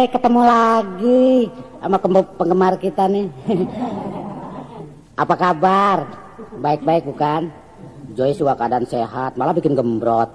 ketemu lagi sama penggemar kita nih. Apa kabar? Baik-baik bukan? Joyce juga keadaan sehat, malah bikin gembrot.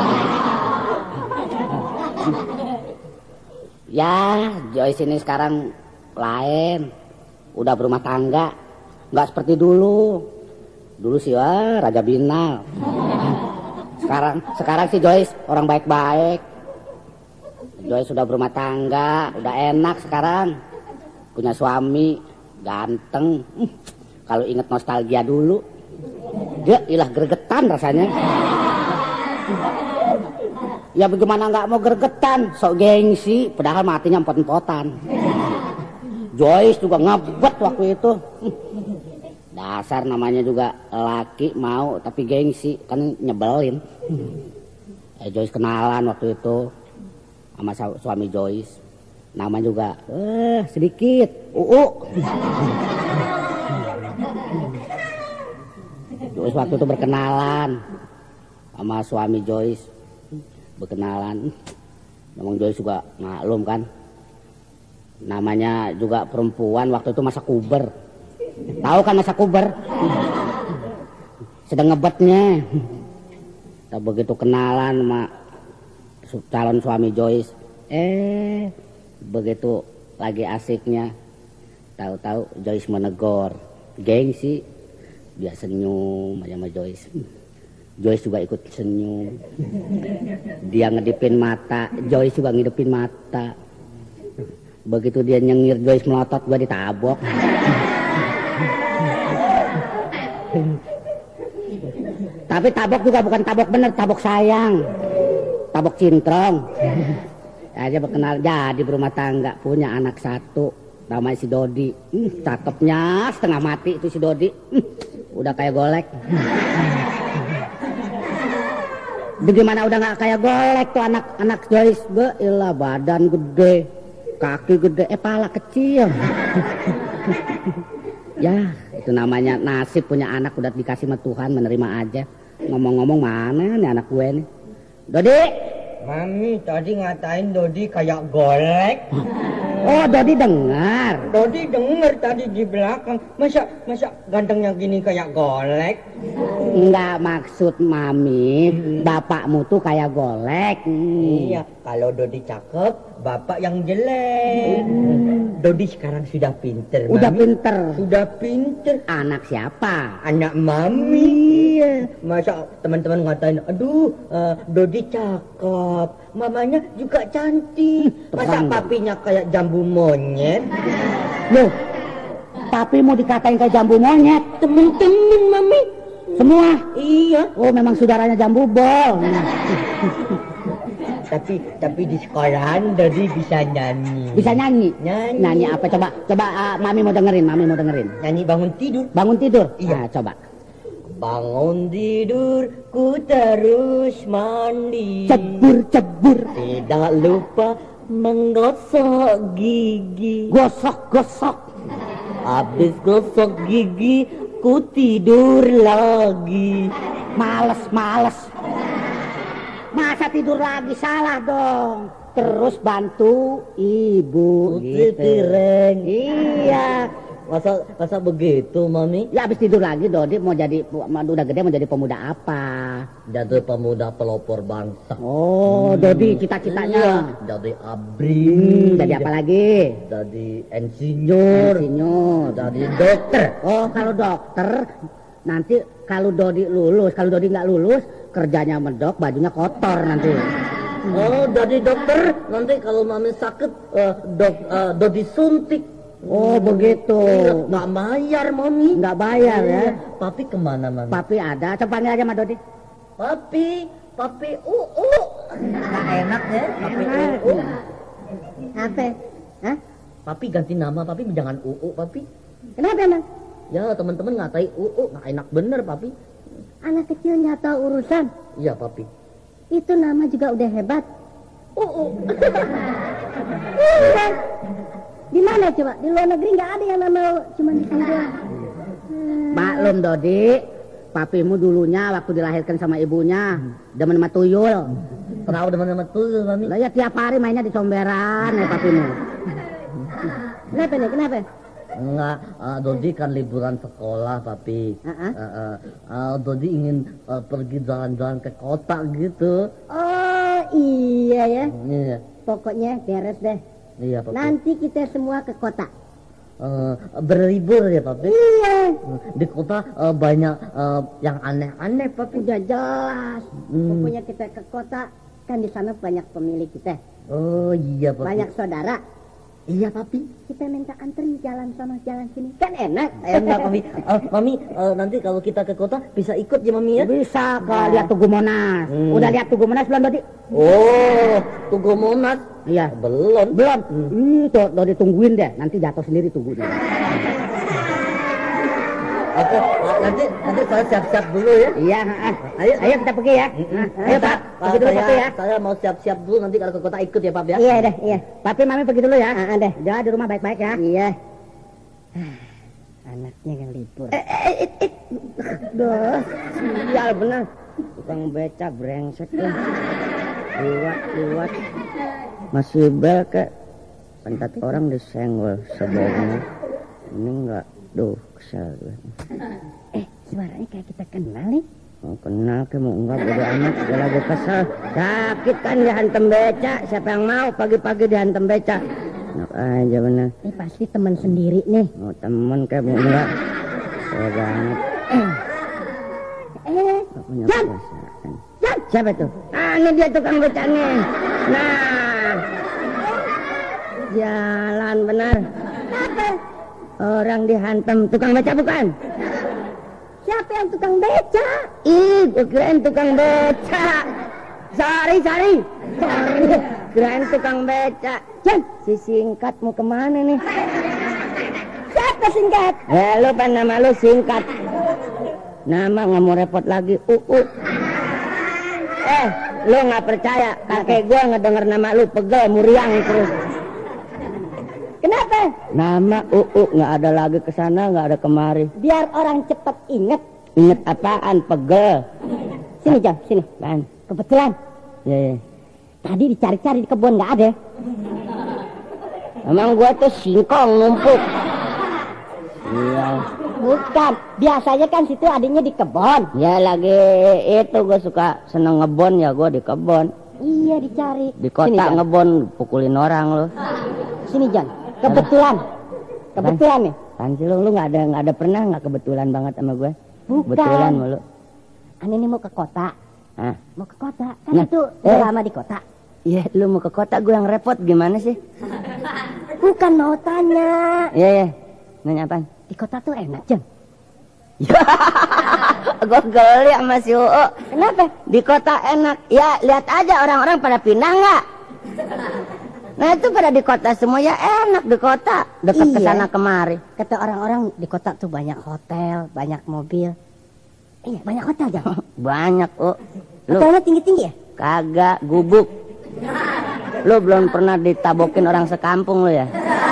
Ya, Joyce ini sekarang lain. Udah berumah tangga. Nggak seperti dulu. Dulu sih wah, Raja Binal. Sekarang sih Joyce orang baik-baik. Joyce sudah berumah tangga, udah enak sekarang. Punya suami, ganteng. Kalau inget nostalgia dulu, dia ilah gregetan rasanya. Ya bagaimana nggak mau gregetan, sok gengsi, padahal matinya empot-empotan. Joyce juga ngebet waktu itu. Dasar namanya juga laki mau tapi gengsi, kan nyebelin. Joyce kenalan waktu itu sama suami Joyce. Nama juga sedikit, Joyce waktu itu berkenalan sama suami Joyce. Berkenalan. Namanya Joyce juga maklum kan. Namanya juga perempuan waktu itu masa kuber. Tahu kan masa kuber? Sedang ngebetnya. Tak begitu kenalan sama calon suami Joyce. Begitu lagi asiknya, tahu-tahu Joyce menegur. Gengsi, dia senyum aja sama Joyce. Joyce juga ikut senyum. Dia ngedipin mata, Joyce juga ngidupin mata. Begitu dia nyengir, Joyce melotot, gua ditabok. Tapi tabok juga bukan tabok bener, tabok sayang. Tabok cintrong. Aja berkenal jadi berumah tangga, punya anak satu, namanya si Dodi. Cakepnya setengah mati itu si Dodi. Udah kayak golek. Bagaimana udah nggak kayak golek tuh anak Joyce? Ilah badan gede, kaki gede, pala kecil. Ya itu namanya nasib punya anak, udah dikasih sama Tuhan, menerima aja. Ngomong-ngomong mana nih anak gue nih? Dodi. Mami tadi ngatain Dodi kayak golek. Oh, Dodi dengar. Dodi dengar tadi di belakang. Masa gantengnya gini kayak golek? Enggak, maksud Mami, bapakmu tuh kayak golek. Iya, kalau Dodi cakep, bapak yang jelek. Dodi sekarang sudah pinter. Udah Mami. pinter. Sudah pinter. Anak siapa? Anak Mami. Iya. Masa teman-teman ngatain, aduh, Dodi cakep, mamanya juga cantik. Masa papinya kayak jambu monyet? Loh, papi mau dikatain kayak jambu monyet? Temen-temen Mami. Semua? Iya. Oh, memang saudaranya jambu bol. Tapi di sekolahan Dodi bisa nyanyi. Bisa nyanyi? Nyanyi apa? Coba Mami mau dengerin. Nyanyi bangun tidur. Bangun tidur? Iya. Nah, coba. Bangun tidur, ku terus mandi. Cebur. Tidak lupa menggosok gigi. Gosok. Habis gosok gigi, ku tidur lagi. Males. Masa tidur lagi, salah dong. Terus bantu ibu Cuci piring. Iya. Masa begitu, Mami? Ya habis tidur lagi Dodi udah gede mau jadi pemuda apa? Jadi pemuda pelopor bangsa. Oh, Dodi cita-citanya. Jadi ABRI. Jadi apa lagi? Jadi insinyur. Jadi dokter. Oh, kalau dokter nanti kalau Dodi nggak lulus kerjanya medok, bajunya kotor nanti. Oh, jadi dokter nanti kalau Mami sakit Dodi suntik. Oh, begitu. Nggak bayar, Mami. Nggak bayar ya. Papi kemana, Mami? Papi ada. Coba panggil aja sama Dodi. Papi nggak enak ya, Papi Apa? Hah? Papi ganti nama, Papi jangan Papi. Kenapa emang? Ya teman-teman ngatain nggak enak bener, Papi. Anak kecil nggak tahu urusan. Iya, Papi. Itu nama juga udah hebat. Di mana coba? Di luar negeri nggak ada yang nama cuma di sini doang. Maklum Dodi, papimu dulunya waktu dilahirkan sama ibunya demen sama tuyul. Tahu teman-teman tuh Mami. Lah ya tiap hari mainnya di comberan ya papimu. Kenapa nih? Kenapa? Enggak, Dodi kan liburan sekolah, Papi. Dodi ingin pergi jalan-jalan ke kota gitu. Oh iya ya. Iya. Pokoknya beres deh. Iya, Papi. Nanti kita semua ke kota. Berlibur ya, Papi. Iya. Di kota banyak yang aneh-aneh, Papi. Udah jelas. Pokoknya kita ke kota, kan di sana banyak pemilik kita. Oh iya, Papi. Banyak saudara. Iya, Papi. Kita minta anterin jalan sana jalan sini. Kan enak. Enak, Mami. Mami, nanti kalau kita ke kota bisa ikut ya, Mami ya? Bisa lihat Tugu Monas. Udah lihat Tugu Monas belum tadi? Oh, Tugu Monas. Iya. Belum. Tuh ditungguin deh. Nanti jatuh sendiri tugunya. Oke, nanti saya siap-siap dulu ya. Iya. Ayo kita pergi ya. Ayo Pak. Pergi dulu Papi ya. Saya mau siap-siap dulu nanti kalau ke kota ikut ya, Pak ya. Iya deh, iya. Papi Mami pergi dulu ya. Deh. Jangan di rumah baik-baik ya. Iya. Anaknya yang libur. Duh, sial bener. Tukang beca brengsek tuh. Liwat. Masih bel ke pantat orang disenggol sebenarnya. Ini enggak. Duh, kesal gue. Suaranya kayak kita kenal nih. Mau kenal ke mau enggak bodo amat. Gue lagi kesel. Sakit kan dihantam beca. Siapa yang mau pagi-pagi dihantam beca? Enak aja bener. Ini pasti teman sendiri nih. Mau temen kayak mau enggak. Saya banget. Gak punya Jan! perasaan. Jan! Siapa tuh? Ini dia tukang beca nih. Nah. Jalan benar. Apa? Orang dihantam tukang beca bukan? Siapa yang tukang beca? Ih, gue kirain tukang beca. Sorry. Kirain tukang beca. Jan, si Singkat mau kemana nih? Siapa Singkat? Lu pan nama lu Singkat. Nama nggak mau repot lagi. Lu nggak percaya? Kakek gue ngedenger nama lu pegel muriang terus. Kenapa? Nama nggak ada lagi kesana, nggak ada kemari. Biar orang cepat inget. Ingat apaan? Pegel. Sini Jan, sini. Apaan? Kebetulan Ya. tadi dicari-cari di kebun nggak ada. Emang gua tuh singkong numpuk. Iya. Bukan, biasanya kan situ adanya di kebun. Ya lagi itu gua suka seneng ngebon ya gua di kebon. Iya dicari. Di kota Sini, Jan. ngebon pukulin orang lu. Sini Jan, kebetulan nih. Panci lu nggak ada pernah nggak kebetulan banget sama gue. Bukan. Kebetulan mulu. Ani ini mau ke kota. Hah? Mau ke kota, kan Nah, itu udah lama di kota. Iya, lu mau ke kota gue yang repot gimana sih? Bukan mau tanya. Iya. Nanya apaan? Di kota tuh enak Jan. Gue geli sama si Uu. Kenapa? Di kota enak. Ya lihat aja orang-orang pada pindah nggak? Nah itu pada di kota semua ya enak di kota. Dekat Iya. kesana kemari. Kata orang-orang di kota tuh banyak hotel, banyak mobil. Iya banyak hotel Jan. Banyak Lu Hotelnya tinggi-tinggi ya? kagak gubuk. Lu belum pernah ditabokin orang sekampung lu ya?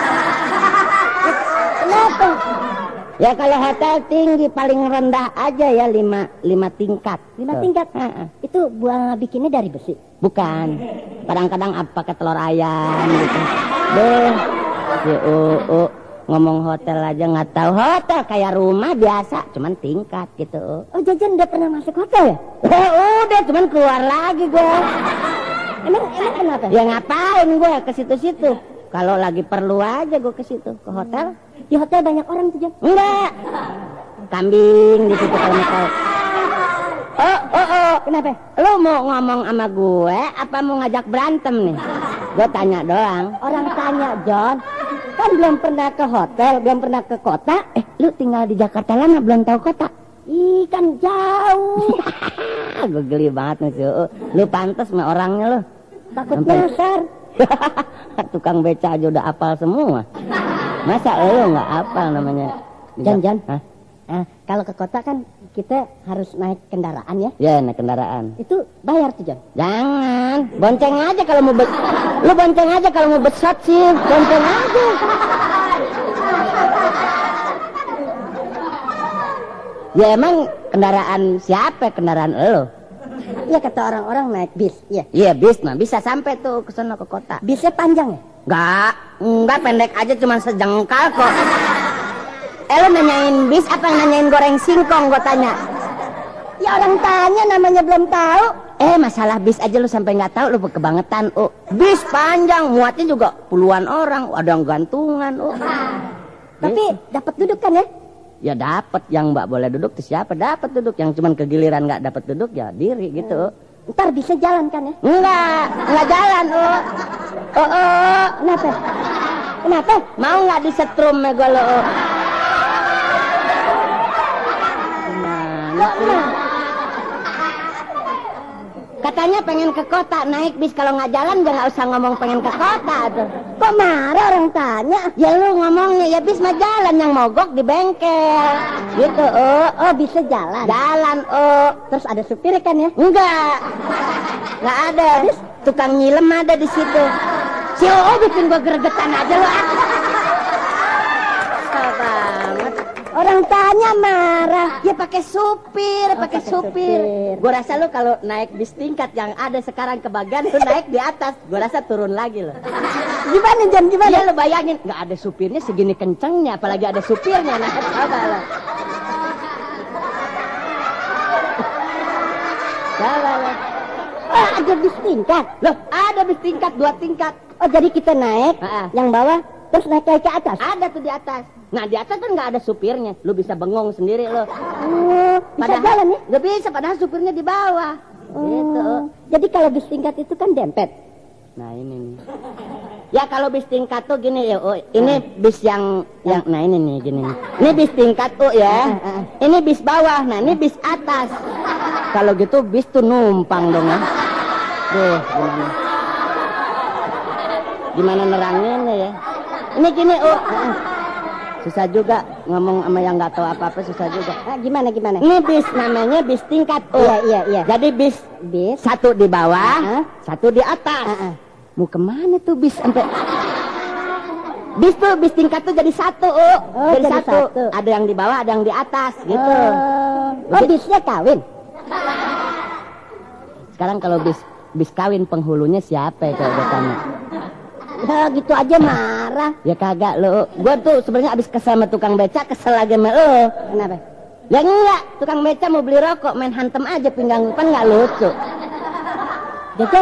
Kenapa? Ya kalau hotel tinggi paling rendah aja ya 5 tingkat. 5 Tuh. tingkat. Heeh. Itu buang bikinnya dari besi. Bukan. Kadang-kadang pakai telur ayam gitu. Deh, si Uu ngomong hotel aja nggak tahu. Hotel kayak rumah biasa, cuman tingkat gitu. Oh Jajan udah pernah masuk hotel ya? Udah, cuman keluar lagi gue. Emang kenapa? Ya ngapain gue ke situ-situ? Kalau lagi perlu aja gue ke situ, ke hotel. Di hotel banyak orang tuh Jan. Enggak. Kambing di situ kalau mau tahu. Kenapa? Lu mau ngomong sama gue apa mau ngajak berantem nih? Gue tanya doang. Orang tanya John, kan belum pernah ke hotel, belum pernah ke kota. Lu tinggal di Jakarta lama belum tahu kota? Ih kan jauh. Gue geli banget nih si Uu. Lu pantas sama orangnya lu. Takut Sampai- nyasar. Tukang beca aja udah apal semua. Masa lu nggak apal namanya? Jan. Hah? Nah, kalau ke kota kan kita harus naik kendaraan ya. Ya naik kendaraan. Itu bayar tuh Jan. Jangan, bonceng aja kalau mau lu bonceng aja kalau mau besot sih, bonceng aja. Ya emang kendaraan siapa? Kendaraan lo. Iya kata orang-orang naik bis. Iya. Iya bis, nah bisa sampai tuh ke sana ke kota. Bisnya panjang ya? Enggak pendek aja cuma sejengkal kok. Lo nanyain bis apa nanyain goreng singkong gua tanya? Ya orang tanya namanya belum tahu. Masalah bis aja lu sampai nggak tahu lu kebangetan. Bis panjang muatnya juga puluhan orang, ada yang gantungan. Tapi dapat duduk kan ya? Ya dapat, yang mbak boleh duduk tuh siapa dapat duduk, yang cuman kegiliran nggak dapat duduk ya diri gitu. Ntar bisa jalan kan ya? Enggak jalan. Kenapa? Kenapa? Mau nggak disetrum ya gue lo? Katanya pengen ke kota naik bis, kalau nggak jalan jangan usah ngomong pengen ke kota tuh. Kok marah orang tanya? Ya lu ngomongnya ya bis mah jalan, yang mogok di bengkel gitu. Bisa jalan. Jalan. Terus ada supir kan ya? Nggak ada. Tukang nyilem ada di situ. Si bikin gua gregetan aja lu. Kesel banget. Orang tanya marah. Ya pakai supir, pakai supir. Gua rasa lu kalau naik bis tingkat yang ada sekarang kebagian lu naik di atas, gua rasa turun lagi lo. Gimana Jan? Gimana? Ya lu bayangin, nggak ada supirnya segini kencengnya, apalagi ada supirnya. Nah, coba lo. Coba lo. Ada bis tingkat. Loh, ada bis tingkat, 2 tingkat. Jadi kita naik, yang bawah terus naik ke atas. Ada tuh di atas. Nah di atas kan nggak ada supirnya, lu bisa bengong sendiri lo. Bisa jalan ya? Nggak bisa, padahal supirnya di bawah. Gitu. Jadi kalau bis tingkat itu kan dempet. Nah ini nih. Ya kalau bis tingkat tuh gini ya, ini bis yang nah ini nih gini nih. Ini bis tingkat tuh ya. Ini bis bawah, nah ini bis atas. Kalau gitu bis tuh numpang dong ya. Gimana neranginnya ya? Ini gini, susah juga ngomong sama yang nggak tahu apa-apa, susah juga. Gimana? Ini bis namanya bis tingkat. Iya. Jadi bis satu di bawah, satu di atas. Mau kemana tuh bis sampai? Bis tingkat tuh jadi satu. Jadi satu. Ada yang di bawah, ada yang di atas, gitu. Bisnya kawin. Sekarang kalau bis kawin penghulunya siapa ya kalau gue tanya? Gitu aja marah. Ya kagak lo. Gua tuh sebenarnya abis kesel sama tukang beca, kesel lagi sama lo. Kenapa? Ya enggak, tukang beca mau beli rokok, main hantem aja pinggang kan nggak lucu. Jajan,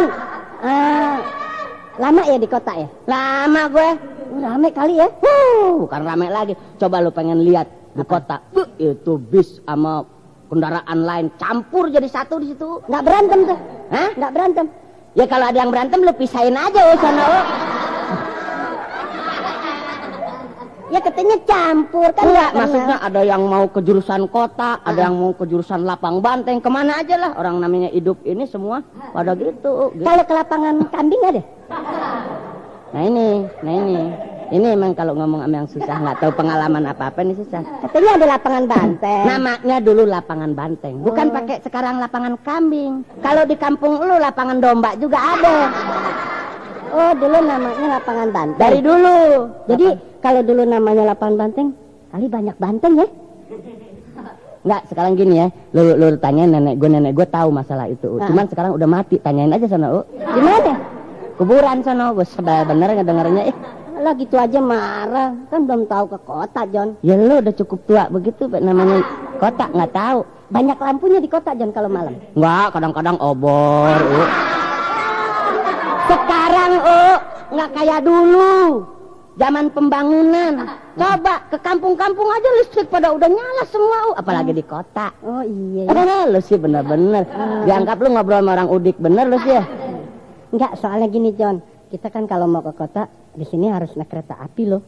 lama ya di kota ya? Lama gue. Rame kali ya? Bukan rame lagi. Coba lo pengen lihat di kota. Itu bis sama kendaraan lain campur jadi satu di situ. Nggak berantem tuh? Hah? Nggak berantem? Ya kalau ada yang berantem lo pisahin aja sana. Ya katanya campur kan? Enggak, maksudnya ada yang mau ke jurusan kota, ada yang mau ke jurusan lapang banteng, kemana aja lah. Orang namanya hidup ini semua pada gitu. Kalau ke lapangan kambing ada? Nah ini emang kalau ngomong sama yang susah, nggak tahu pengalaman apa-apa nih susah. Katanya ada lapangan banteng. Namanya dulu lapangan banteng, bukan pakai sekarang lapangan kambing. Kalau di kampung lu lapangan domba juga ada. Dulu namanya lapangan banteng. Dari dulu. Jadi kalau dulu namanya lapangan banteng, kali banyak banteng ya? Enggak, sekarang gini ya. Lu tanyain nenek gue tahu masalah itu. Cuman sekarang udah mati, tanyain aja sana. Di mana? Kuburan sana. Gue bener ngedengernya. Lah gitu aja marah. Kan belum tahu ke kota, John. Ya lu udah cukup tua begitu namanya kota, nggak tahu. Banyak lampunya di kota, John, kalau malam. Enggak, kadang-kadang obor. Sekarang nggak kayak dulu. Zaman pembangunan. Coba ke kampung-kampung aja listrik pada udah nyala semua. Apalagi di kota. Oh iya. Lu sih bener-bener. Dianggap lu ngobrol sama orang udik bener lu sih ya. Enggak, soalnya gini John. Kita kan kalau mau ke kota di sini harus naik kereta api loh.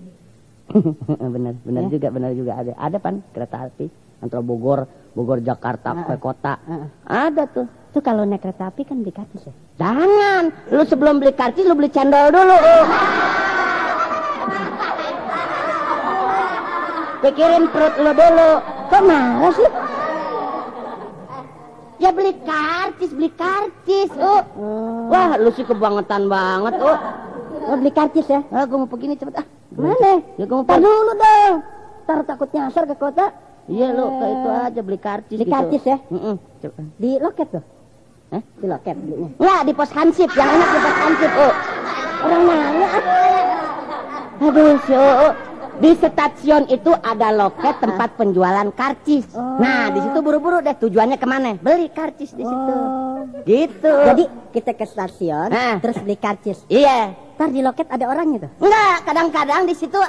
bener juga ada pan kereta api antara Bogor Jakarta ke kota. Ada tuh. Tuh kalau naik kereta api kan beli karcis ya? Jangan, lu sebelum beli karcis lu beli cendol dulu. Pikirin perut lu dulu. Kok marah sih? Ya beli karcis. Wah, lu sih kebangetan banget. Beli karcis ya? Gue mau pergi nih cepet. Mana? Ya gue mau Tar dulu dong. Ntar takut nyasar ke kota. Iya lu ke itu aja beli karcis. Beli karcis ya? Coba. Di loket tuh? Di loket belinya. Enggak, di pos Hansip. Yang enak di pos Hansip, Orang nanya. Aduh, si di stasiun itu ada loket tempat penjualan karcis. Nah, di situ buru-buru deh. Tujuannya kemana? Beli karcis di situ. Gitu. Jadi kita ke stasiun, terus beli karcis. Iya. Ntar di loket ada orangnya tuh? Enggak, kadang-kadang di situ.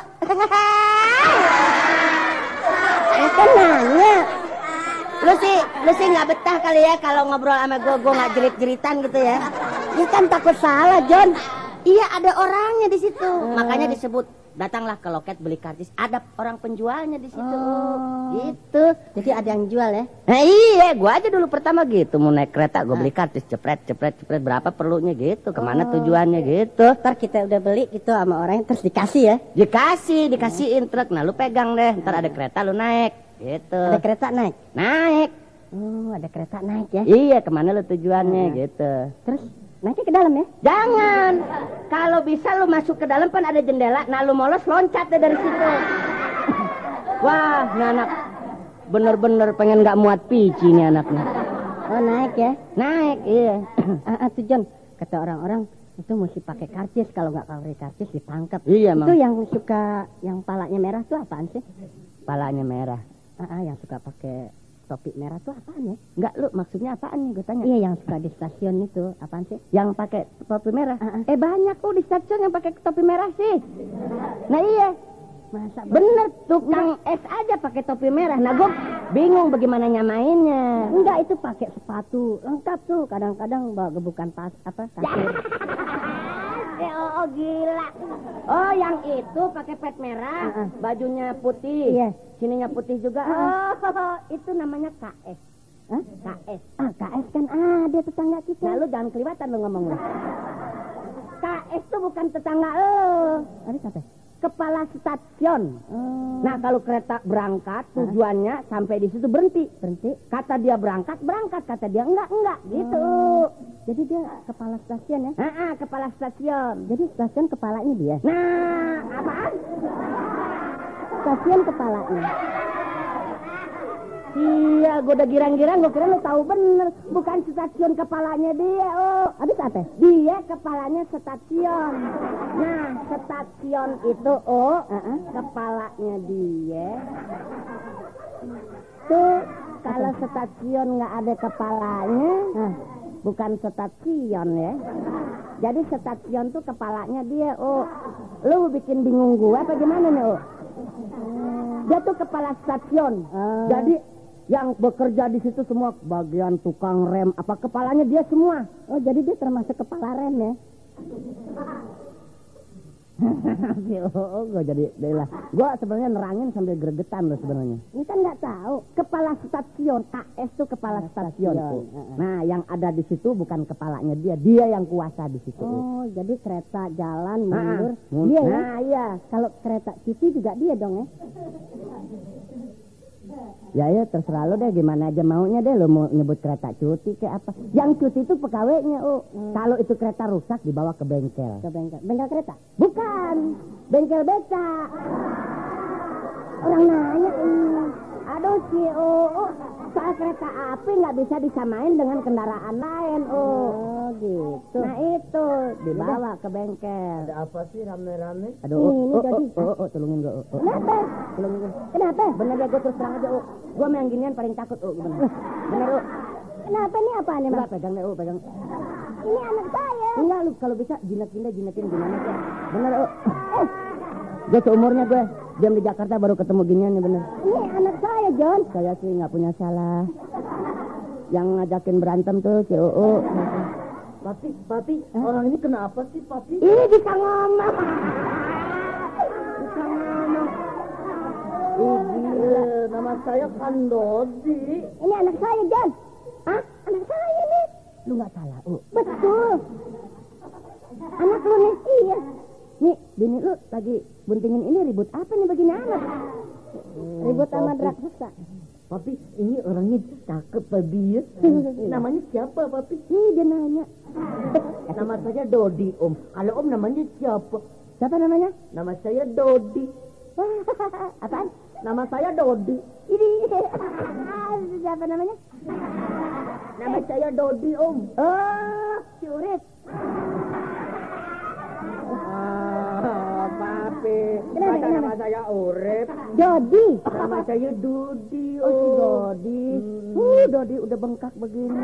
Kan nanya. Lu sih nggak betah kali ya kalau ngobrol sama gue nggak jerit-jeritan gitu ya. Ini kan takut salah, John. Iya, ada orangnya di situ. Makanya disebut datanglah ke loket beli karcis. Ada orang penjualnya di situ. Gitu. Jadi ada yang jual ya? Nah iya, gua aja dulu pertama gitu mau naik kereta, gua beli karcis, cepret, berapa perlunya gitu, kemana tujuannya gitu. Ntar kita udah beli gitu sama orang terus dikasih ya? Dikasihin truk. Nah lu pegang deh, ntar ada kereta lu naik, gitu. Ada kereta naik? Naik. Oh, ada kereta naik ya? Iya, kemana lu tujuannya gitu. Terus naiknya ke dalam ya? Jangan. Kalau bisa lu masuk ke dalam kan ada jendela. Nah lu molos loncat deh dari situ. Wah, ini anak bener-bener pengen gak muat pici nih anaknya. Oh naik ya? Naik, iya. Tuh John, kata orang-orang itu mesti pakai karcis. Kalau nggak pakai karcis ditangkap. Iya, Itu yang suka yang palanya merah tuh apaan sih? Palanya merah. Yang suka pakai topi merah tuh apaan ya? Enggak, lu maksudnya apaan nih gue tanya? Iya, yang suka di stasiun itu apaan sih? Yang pakai topi merah? Banyak di stasiun yang pakai topi merah sih. Nah iya. Masa bener, tukang es aja pakai topi merah. Nah gue bingung bagaimana nyamainnya. Enggak, itu pakai sepatu lengkap tuh. Kadang-kadang bawa gebukan kasir. Oh gila. Oh yang itu pakai pet merah, bajunya putih. Iya. Sininya putih juga. Oh itu namanya KS. KS. KS kan ada tetangga kita. Nah lu jangan kelewatan lu ngomong lu. KS tuh bukan tetangga lu. Ada siapa? Kepala stasiun. Nah kalau kereta berangkat tujuannya sampai di situ berhenti. Kata dia berangkat, kata dia enggak gitu. Jadi dia kepala stasiun ya? Kepala stasiun. Jadi stasiun kepalanya dia. Nah, apaan? Stasiun kepalanya. Iya, gue udah girang-girang, gue kira lu tahu bener. Bukan stasiun kepalanya dia, Habis apa? Dia kepalanya stasiun. Nah, stasiun itu, kepalanya dia. Tuh, kalau stasiun nggak ada kepalanya, bukan stasiun ya. Jadi stasiun tuh kepalanya dia, Lu bikin bingung gue apa gimana nih, Dia tuh kepala stasiun. Jadi yang bekerja di situ semua bagian tukang rem, apa kepalanya dia semua. Oh, jadi dia termasuk kepala rem ya? Gue jadi lah. Gue sebenarnya nerangin sambil gregetan loh sebenarnya. Ini kan nggak tahu. Kepala stasiun, KS tuh kepala stasiun. Nah, yang ada di situ bukan kepalanya dia yang kuasa di situ. Oh, jadi kereta jalan mundur dia ya? Nah, iya. Kalau kereta cuti juga dia dong ya? Ya terserah lo deh, gimana aja maunya deh. Lo mau nyebut kereta cuti kayak apa. Yang cuti itu pegawainya, Kalau itu kereta rusak dibawa ke bengkel. Ke bengkel? Bengkel kereta? Bukan, bengkel beca. Orang nanya. Aduh si soal kereta api nggak bisa disamain dengan kendaraan lain, Oh gitu. Nah itu dibawa ke bengkel. Ada apa sih rame-rame? Aduh, tolongin gue. Kenapa? Tolongin gue. Kenapa? Bener deh, gue terus terang aja, Gue sama yang ginian paling takut, Bener, Kenapa nih apaan emang? Enggak, pegang deh, pegang. Ini anak saya. Enggak, lu kalau bisa jinetin gimana sih? Bener, Gue seumurnya diam di Jakarta baru ketemu ginian nih, bener. Ini anak saya, John. Saya sih nggak punya salah. Yang ngajakin berantem tuh si Papi, orang ini kenapa sih, Papi? Ini bisa ngomong. Bisa ngomong. Gila, nama saya kan Dodi. Ini anak saya, John. Anak saya nih. Lu nggak salah, Betul. Anak lu nih. Iya. Nih, bini lu lagi buntingin ini ribut apa nih begini anak? Ribut sama raksasa. Papi, ini orangnya cakep, Papi ya. Namanya siapa, Papi? Dia nanya. Nama saya Dodi, Om. Kalau Om namanya siapa? Siapa namanya? Nama saya Dodi. Apaan? Nama saya Dodi. Ini. Siapa namanya? Nama saya Dodi, Om. Oh, si Urip. Papi. Kenapa? Nama saya Urip. Dodi. Nama saya Dodi, Om. Oh, si Dodi. Dodi udah bengkak begini.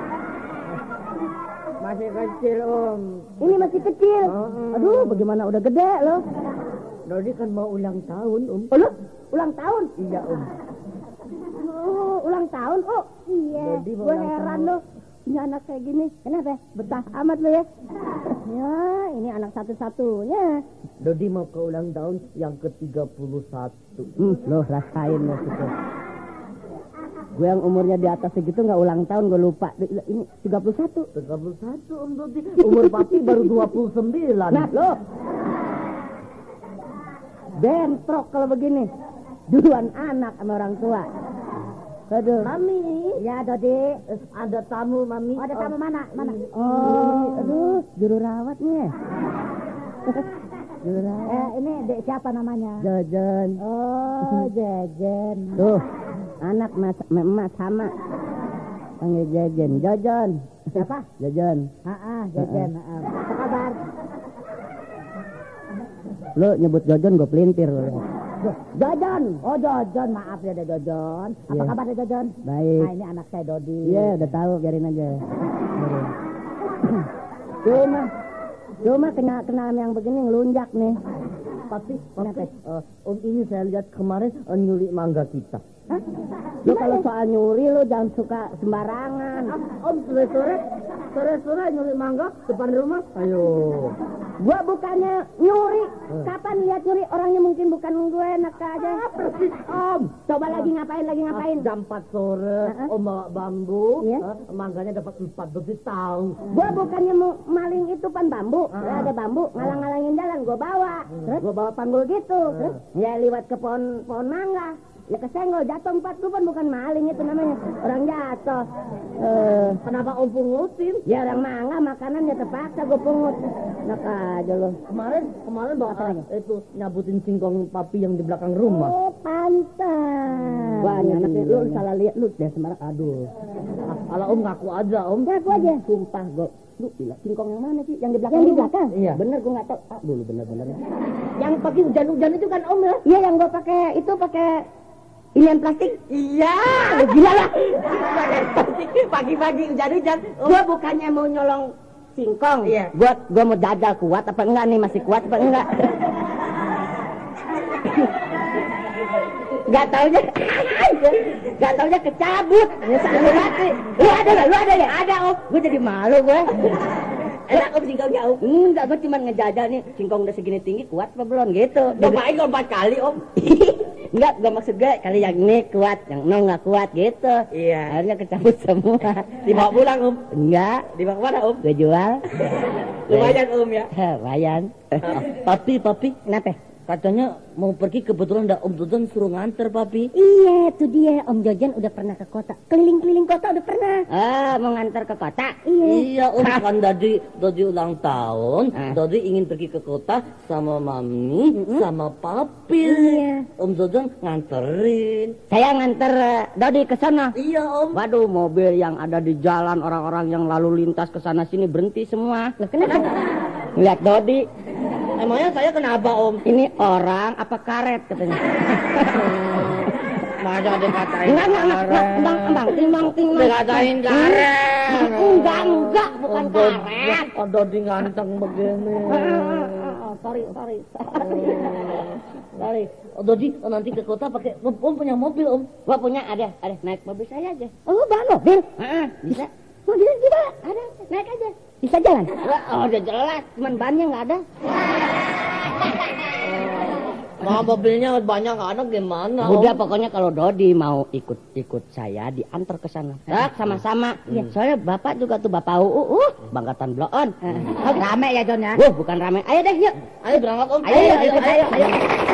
Masih kecil, Om. Ini masih kecil. Aduh, bagaimana udah gede loh. Dodi kan mau ulang tahun, Om. Oh, lu ulang tahun? Iya, Om. Oh, ulang tahun. Oh, iya. Dodi mau Gue ulang heran tahun. loh. Ini anak kayak gini. Kenapa? Betah amat lo ya. Ya, ini anak satu-satunya. Dodi mau ke ulang tahun yang ke-31. Lo rasain lo situ. Gue yang umurnya di atas segitu nggak ulang tahun, gue lupa. Ini 31. 31, Om Dodi. Umur papi baru 29. Nah, lo. Bentrok kalau begini. Duluan anak sama orang tua. Aduh. Mami. Ya, Dodi. Ada tamu, Mami. Oh, ada tamu mana? Mana? Oh, aduh, juru rawatnya. Juru rawat. Ini dek siapa namanya? Jajan. Oh, Jajan. Tuh, anak emak sama. Panggil Jajan. Jajan. Siapa? Jajan. Jajan. Apa kabar? Lu nyebut Jajan gue pelintir. Jajan. Oh, Jajan. Maaf ya, Jajan. Apa kabar ya, Jajan? Baik. Nah, ini anak saya Dodi. Iya, udah tahu, biarin aja. Cuma kenal yang begini ngelunjak nih. Papi, Om ini saya lihat kemarin nyuri mangga kita. Hah? Lu kalau soal nyuri lu jangan suka sembarangan. Om sore-sore nyuri mangga depan rumah. Ayo. Gua bukannya nyuri. Kapan lihat nyuri? Orangnya mungkin bukan gue, enak aja. Persis, Om. Coba lagi ngapain? Jam 4 sore, Om bawa bambu, Iya. mangganya dapat 4, Dodi tahu. Gua bukannya mau maling itu pan bambu. Ada bambu, ngalang-ngalangin jalan gua bawa. Terus gua bawa panggul gitu. Terus ya liwat ke pohon mangga. Ya kesenggol, jatuh 4 tuh bukan maling itu namanya. Orang jatuh. Kenapa Om pungutin? Ya orang mangga makanannya terpaksa gue pungut. Enak aja lo. Kemarin bawa itu nyabutin singkong papi yang di belakang rumah. Oh, pantas. Wah, ini anaknya lu salah lihat lu deh Semarang. Aduh. Ala Om ngaku aja, Om. Ngaku aja. Sumpah gue. Lu gila, singkong yang mana sih? Yang di belakang? Yang di belakang? Iya. Bener gue nggak tahu. Dulu bener. Yang pakai hujan-hujan itu kan Om ya? Iya, yang gue pakai itu pakai inian plastik. Iya. Gila lah. Pagi-pagi hujan-hujan. Gue bukannya mau nyolong singkong. Iya. Gue mau jajal kuat apa enggak nih, masih kuat apa enggak? Gak taunya kecabut. Nyesel mati. Lu ada ya? Ada, Om. Gue jadi malu gue. Enak Om singkongnya, Om. Enggak, gue cuma ngejajal nih singkong udah segini tinggi kuat apa belum gitu. Cobain 4 kali, Om. Enggak, gue maksud gue kali yang ini kuat, yang no nggak kuat gitu. Iya. Akhirnya kecabut semua. Dibawa pulang, Om. Enggak, Dibawa kemana, Om? gue jual. Lumayan, Om ya. Lumayan. Papi. Kenapa? Katanya mau pergi kebetulan Om Jojan suruh nganter, Papi. Iya, itu dia. Om Jojan udah pernah ke kota. Keliling-keliling kota udah pernah. Mau nganter ke kota? Iya, Om. Kan Dodi ulang tahun. Dodi ingin pergi ke kota sama Mami, sama Papi. Iya. Om Jojan nganterin. Saya nganter Dodi ke sana. Iya, Om. Waduh, mobil yang ada di jalan, orang-orang yang lalu lintas ke sana sini berhenti semua. Loh, kenapa? Lihat Dodi. Emangnya saya kenapa, Om? Ini orang apa karet katanya? Masa dikatain Enggak, timbang. Dikatain karet. Enggak, bukan karet. Dodi ganteng begini. Sorry. Dodi nanti ke kota pakai Om punya mobil, Om. Gua punya ada naik mobil saya aja. Oh, bawa mobil? Bisa. Mobil gimana? Ada, naik aja. Bisa jalan? Udah jelas, cuman bannya nggak ada. Nah, mobilnya banyak nggak ada gimana? Udah pokoknya kalau Dodi mau ikut saya diantar ke sana. Sama-sama. Soalnya bapak juga tuh bapak Bangkatan Bloon. Rame ya Jon ya? Bukan rame. Ayo deh yuk. Ayo berangkat, Om. Ayo.